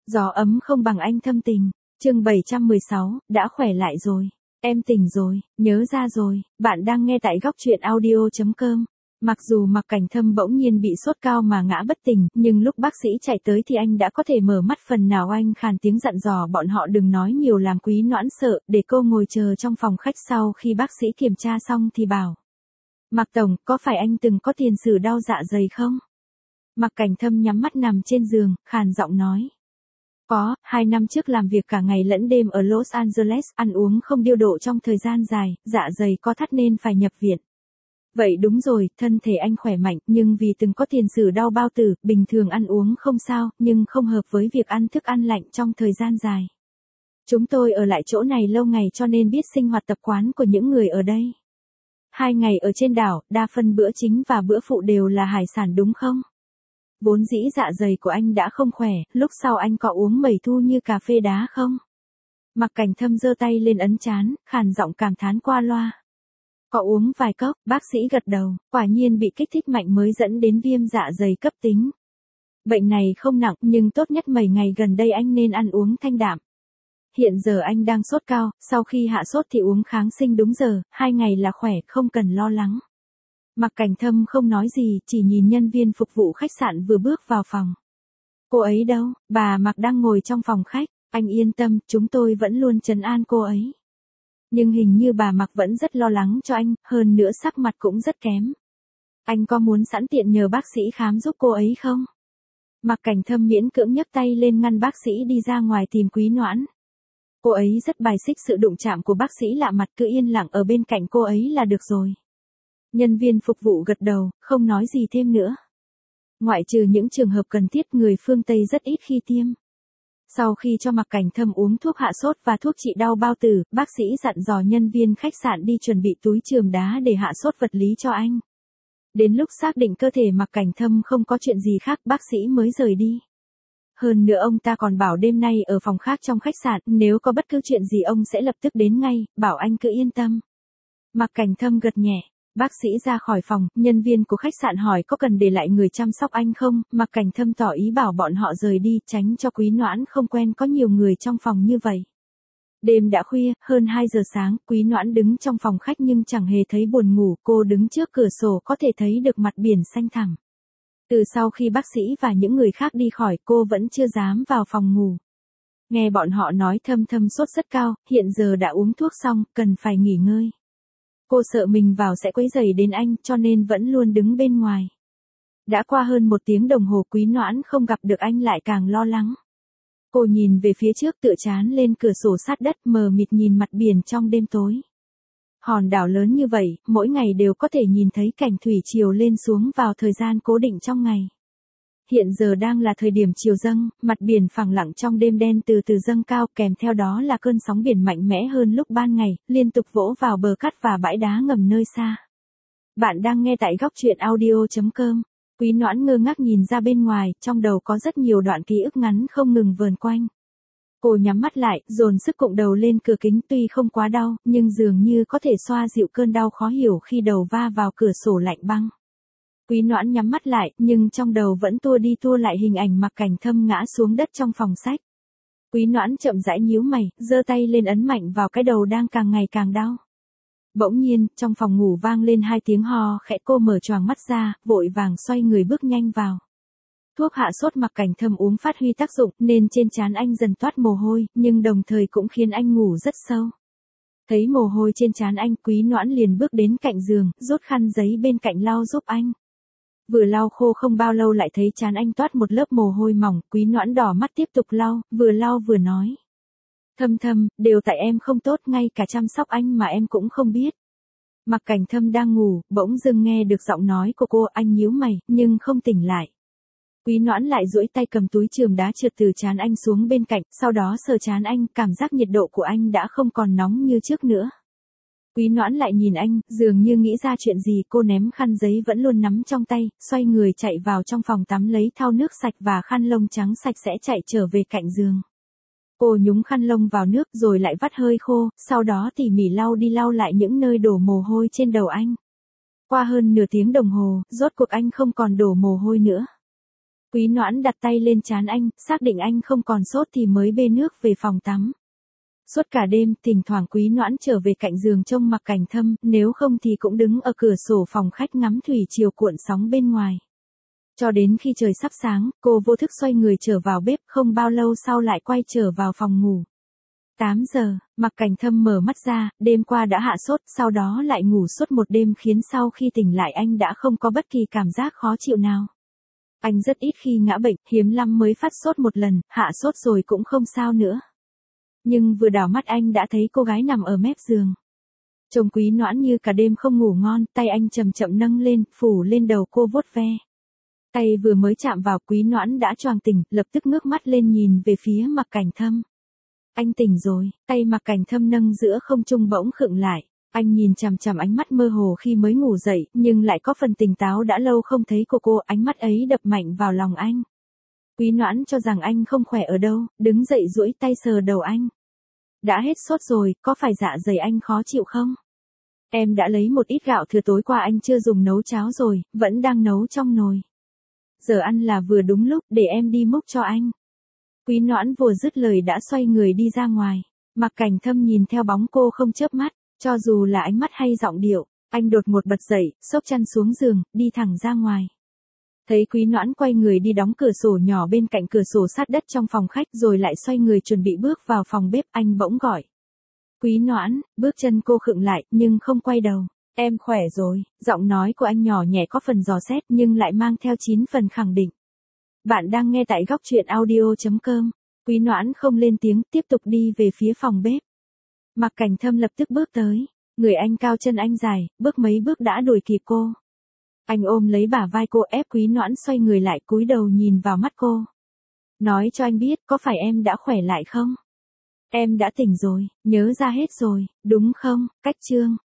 Gió ấm không bằng anh thâm tình. Chương 716, đã khỏe lại rồi. Em tỉnh rồi, nhớ ra rồi, bạn đang nghe tại góc truyện audio.com. Mặc dù Mạc Cảnh Thâm bỗng nhiên bị sốt cao mà ngã bất tỉnh, nhưng lúc bác sĩ chạy tới thì anh đã có thể mở mắt. Phần nào anh khàn tiếng dặn dò bọn họ đừng nói nhiều làm Quý Noãn sợ, để cô ngồi chờ trong phòng khách. Sau khi bác sĩ kiểm tra xong thì bảo: Mạc Tổng, có phải anh từng có tiền sử đau dạ dày không? Mạc Cảnh Thâm nhắm mắt nằm trên giường, khàn giọng nói: Có, 2 năm trước làm việc cả ngày lẫn đêm ở Los Angeles, ăn uống không điều độ trong thời gian dài, dạ dày co thắt nên phải nhập viện. Vậy đúng rồi, thân thể anh khỏe mạnh, nhưng vì từng có tiền sử đau bao tử, bình thường ăn uống không sao, nhưng không hợp với việc ăn thức ăn lạnh trong thời gian dài. Chúng tôi ở lại chỗ này lâu ngày cho nên biết sinh hoạt tập quán của những người ở đây. 2 ngày ở trên đảo, đa phần bữa chính và bữa phụ đều là hải sản đúng không? Vốn dĩ dạ dày của anh đã không khỏe, lúc sau anh có uống mẩy thu như cà phê đá không? Mạc Cảnh Thâm giơ tay lên ấn trán, khàn giọng cảm thán qua loa. Có uống vài cốc, bác sĩ gật đầu, quả nhiên bị kích thích mạnh mới dẫn đến viêm dạ dày cấp tính. Bệnh này không nặng, nhưng tốt nhất mấy ngày gần đây anh nên ăn uống thanh đạm. Hiện giờ anh đang sốt cao, sau khi hạ sốt thì uống kháng sinh đúng giờ, 2 ngày là khỏe, không cần lo lắng. Mạc Cảnh Thâm không nói gì, chỉ nhìn nhân viên phục vụ khách sạn vừa bước vào phòng. Cô ấy đâu? Bà Mạc đang ngồi trong phòng khách. Anh yên tâm, chúng tôi vẫn luôn trấn an cô ấy. Nhưng hình như bà Mạc vẫn rất lo lắng cho anh, hơn nữa sắc mặt cũng rất kém. Anh có muốn sẵn tiện nhờ bác sĩ khám giúp cô ấy không? Mạc Cảnh Thâm miễn cưỡng nhấc tay lên ngăn bác sĩ đi ra ngoài tìm Quý Noãn. Cô ấy rất bài xích sự đụng chạm của bác sĩ lạ mặt, cứ yên lặng ở bên cạnh cô ấy là được rồi. Nhân viên phục vụ gật đầu, không nói gì thêm nữa. Ngoại trừ những trường hợp cần thiết, người phương Tây rất ít khi tiêm. Sau khi cho Mạc Cảnh Thâm uống thuốc hạ sốt và thuốc trị đau bao tử, bác sĩ dặn dò nhân viên khách sạn đi chuẩn bị túi chườm đá để hạ sốt vật lý cho anh. Đến lúc xác định cơ thể Mạc Cảnh Thâm không có chuyện gì khác, bác sĩ mới rời đi. Hơn nữa ông ta còn bảo đêm nay ở phòng khác trong khách sạn, nếu có bất cứ chuyện gì ông sẽ lập tức đến ngay, bảo anh cứ yên tâm. Mạc Cảnh Thâm gật nhẹ. Bác sĩ ra khỏi phòng, nhân viên của khách sạn hỏi có cần để lại người chăm sóc anh không, Mạc Cảnh Thâm tỏ ý bảo bọn họ rời đi, tránh cho Quý Noãn không quen có nhiều người trong phòng như vậy. Đêm đã khuya, hơn 2 giờ sáng, Quý Noãn đứng trong phòng khách nhưng chẳng hề thấy buồn ngủ, cô đứng trước cửa sổ có thể thấy được mặt biển xanh thẳm. Từ sau khi bác sĩ và những người khác đi khỏi, cô vẫn chưa dám vào phòng ngủ. Nghe bọn họ nói Thâm sốt rất cao, hiện giờ đã uống thuốc xong, cần phải nghỉ ngơi. Cô sợ mình vào sẽ quấy rầy đến anh, cho nên vẫn luôn đứng bên ngoài. Đã qua hơn 1 tiếng đồng hồ, Quý Noãn không gặp được anh lại càng lo lắng. Cô nhìn về phía trước, tựa trán lên cửa sổ sát đất, mờ mịt nhìn mặt biển trong đêm tối. Hòn đảo lớn như vậy, mỗi ngày đều có thể nhìn thấy cảnh thủy triều lên xuống vào thời gian cố định trong ngày. Hiện giờ đang là thời điểm chiều dâng, mặt biển phẳng lặng trong đêm đen từ từ dâng cao, kèm theo đó là cơn sóng biển mạnh mẽ hơn lúc ban ngày, liên tục vỗ vào bờ cát và bãi đá ngầm nơi xa. Bạn đang nghe tại góc truyện audio.com. Quý Noãn ngơ ngác nhìn ra bên ngoài, trong đầu có rất nhiều đoạn ký ức ngắn không ngừng vờn quanh. Cô nhắm mắt lại, dồn sức cụng đầu lên cửa kính, tuy không quá đau, nhưng dường như có thể xoa dịu cơn đau khó hiểu khi đầu va vào cửa sổ lạnh băng. Quý Noãn nhắm mắt lại, nhưng trong đầu vẫn tua đi tua lại hình ảnh Mạc Cảnh Thâm ngã xuống đất trong phòng sách. Quý Noãn chậm rãi nhíu mày, giơ tay lên ấn mạnh vào cái đầu đang càng ngày càng đau. Bỗng nhiên, trong phòng ngủ vang lên 2 tiếng ho khẽ, cô mở choàng mắt ra, vội vàng xoay người bước nhanh vào. Thuốc hạ sốt Mạc Cảnh Thâm uống phát huy tác dụng, nên trên trán anh dần toát mồ hôi, nhưng đồng thời cũng khiến anh ngủ rất sâu. Thấy mồ hôi trên trán anh, Quý Noãn liền bước đến cạnh giường, rút khăn giấy bên cạnh lau giúp anh. Vừa lau khô không bao lâu lại thấy trán anh toát một lớp mồ hôi mỏng, Quý Noãn đỏ mắt tiếp tục lau vừa nói. Thâm, đều tại em không tốt, ngay cả chăm sóc anh mà em cũng không biết. Mạc Cảnh Thâm đang ngủ, bỗng dưng nghe được giọng nói của cô, anh nhíu mày, nhưng không tỉnh lại. Quý Noãn lại duỗi tay cầm túi chườm đá trượt từ trán anh xuống bên cạnh, sau đó sờ trán anh, cảm giác nhiệt độ của anh đã không còn nóng như trước nữa. Quý Noãn lại nhìn anh, dường như nghĩ ra chuyện gì, cô ném khăn giấy vẫn luôn nắm trong tay, xoay người chạy vào trong phòng tắm lấy thau nước sạch và khăn lông trắng sạch sẽ chạy trở về cạnh giường. Cô nhúng khăn lông vào nước rồi lại vắt hơi khô, sau đó tỉ mỉ lau đi lau lại những nơi đổ mồ hôi trên đầu anh. Qua hơn nửa tiếng đồng hồ, rốt cuộc anh không còn đổ mồ hôi nữa. Quý Noãn đặt tay lên trán anh, xác định anh không còn sốt thì mới bê nước về phòng tắm. Suốt cả đêm, thỉnh thoảng Quý Noãn trở về cạnh giường trông Mạc Cảnh Thâm, nếu không thì cũng đứng ở cửa sổ phòng khách ngắm thủy triều cuộn sóng bên ngoài. Cho đến khi trời sắp sáng, cô vô thức xoay người trở vào bếp, không bao lâu sau lại quay trở vào phòng ngủ. 8 giờ, Mạc Cảnh Thâm mở mắt ra, đêm qua đã hạ sốt, sau đó lại ngủ suốt một đêm khiến sau khi tỉnh lại anh đã không có bất kỳ cảm giác khó chịu nào. Anh rất ít khi ngã bệnh, hiếm lắm mới phát sốt một lần, hạ sốt rồi cũng không sao nữa. Nhưng vừa đảo mắt anh đã thấy cô gái nằm ở mép giường. Trông Quý Noãn như cả đêm không ngủ ngon, tay anh chậm chậm nâng lên, phủ lên đầu cô vuốt ve. Tay vừa mới chạm vào Quý Noãn đã choàng tỉnh, lập tức ngước mắt lên nhìn về phía Mạc Cảnh Thâm. Anh tỉnh rồi, tay Mạc Cảnh Thâm nâng giữa không trung bỗng khựng lại. Anh nhìn chằm chằm ánh mắt mơ hồ khi mới ngủ dậy, nhưng lại có phần tỉnh táo đã lâu không thấy của cô, ánh mắt ấy đập mạnh vào lòng anh. Quý Noãn cho rằng anh không khỏe ở đâu, đứng dậy duỗi tay sờ đầu anh. Đã hết sốt rồi, có phải dạ dày anh khó chịu không? Em đã lấy một ít gạo thừa tối qua anh chưa dùng nấu cháo rồi, vẫn đang nấu trong nồi. Giờ ăn là vừa đúng lúc, để em đi múc cho anh. Quý Noãn vừa dứt lời đã xoay người đi ra ngoài. Mạc Cảnh Thâm nhìn theo bóng cô không chớp mắt, cho dù là ánh mắt hay giọng điệu, anh đột ngột bật dậy, xốc chăn xuống giường, đi thẳng ra ngoài. Thấy Quý Noãn quay người đi đóng cửa sổ nhỏ bên cạnh cửa sổ sát đất trong phòng khách rồi lại xoay người chuẩn bị bước vào phòng bếp, anh bỗng gọi. Quý Noãn, bước chân cô khựng lại, nhưng không quay đầu. Em khỏe rồi, giọng nói của anh nhỏ nhẹ có phần dò xét nhưng lại mang theo 9 phần khẳng định. Bạn đang nghe tại góc truyện audio.com. Quý Noãn không lên tiếng, tiếp tục đi về phía phòng bếp. Mạc Cảnh Thâm lập tức bước tới. Người anh cao chân anh dài, bước mấy bước đã đuổi kịp cô. Anh ôm lấy bả vai cô ép Quý Noãn xoay người lại cúi đầu nhìn vào mắt cô. Nói cho anh biết, có phải em đã khỏe lại không? Em đã tỉnh rồi, nhớ ra hết rồi, đúng không? Cách chương.